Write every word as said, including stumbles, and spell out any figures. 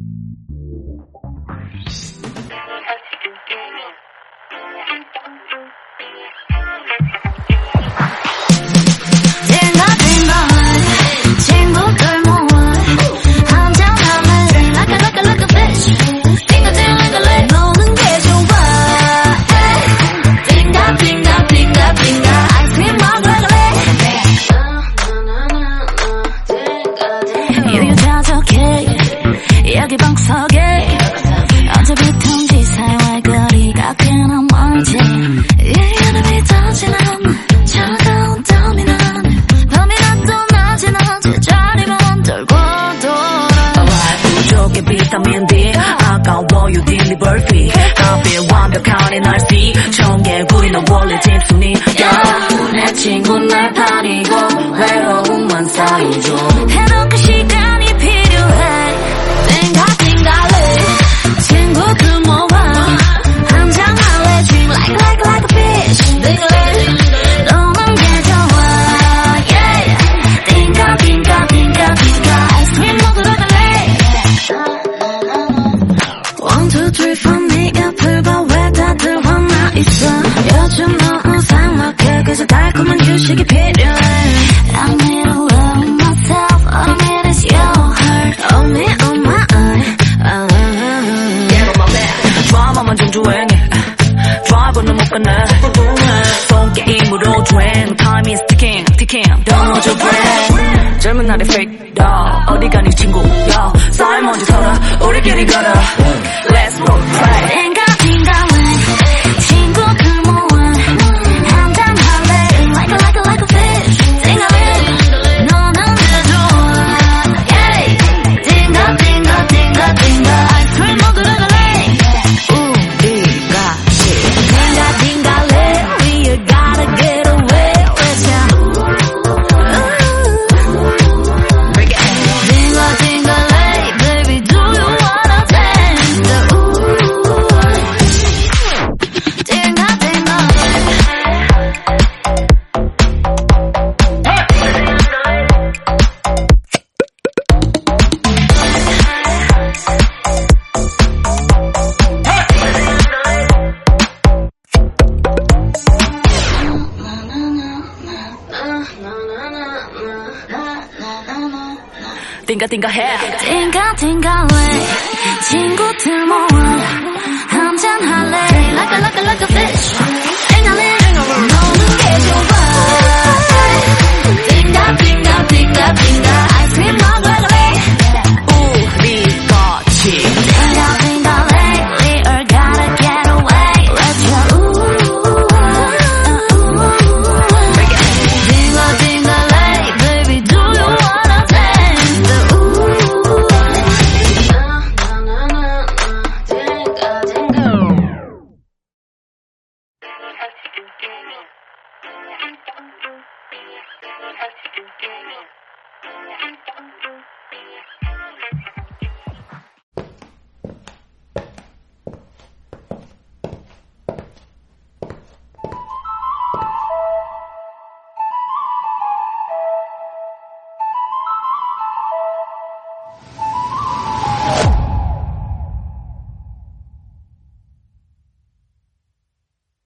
여기 방석에 언제부턴지 사이와의 거리가 꽤나 멀지 이름이 터지는 차가운 땀이 나는 밤이나 또 낮이 낮에 자리만 돌고 돌아 부족해 비타민 D 아까워 you deliver fee 답이 완벽한 이 날씨 청개구리 너 원래 집순이야 내 친구 날 다니고 외로움만 쌓이죠 해놓고 시간이 필요해 친구 그 뭐와 한잔 할래 Dream like like like a bitch 너만 게 좋아 yeah 띵까 띵까 띵까 띵까 아이스크림 먹으러 갈래 One two three four 네 앞을 봐 왜 다들 화나 있어 요즘 너무 삭막해 그래서 달콤한 휴식이 필요해 I need to love myself All I need is your heart On me on my eye 드라마만 좀 주행해 드라이브는 못 가네 폰 게임으로 주행 Time is ticking ticking Don't hold your breath 젊은 날의 fake dog 어디 가니 친구야 쌓인 먼지 털어 우리끼리 걸어 Let's roll play 띵가 띵가 왜 친구 그 뭐야 한잔 할래 Like a like a like a fish 띵가래 너는 내 좋아 yeah 띵가 띵가 띵가 띵가 아이스크림 먹으러 갈래 띵가 띵가 해 띵가 띵가 왜 친구들 모아 한잔 할래 Like a like a like a fish 띵가래 너는 게 좋아 띵가 띵가 띵가 띵가 아이스크림 먹으러 갈래 우리 같이 띵가 띵가 lately or gotta get away Let's go 띵가 띵가 late baby do you wanna dance Thank you.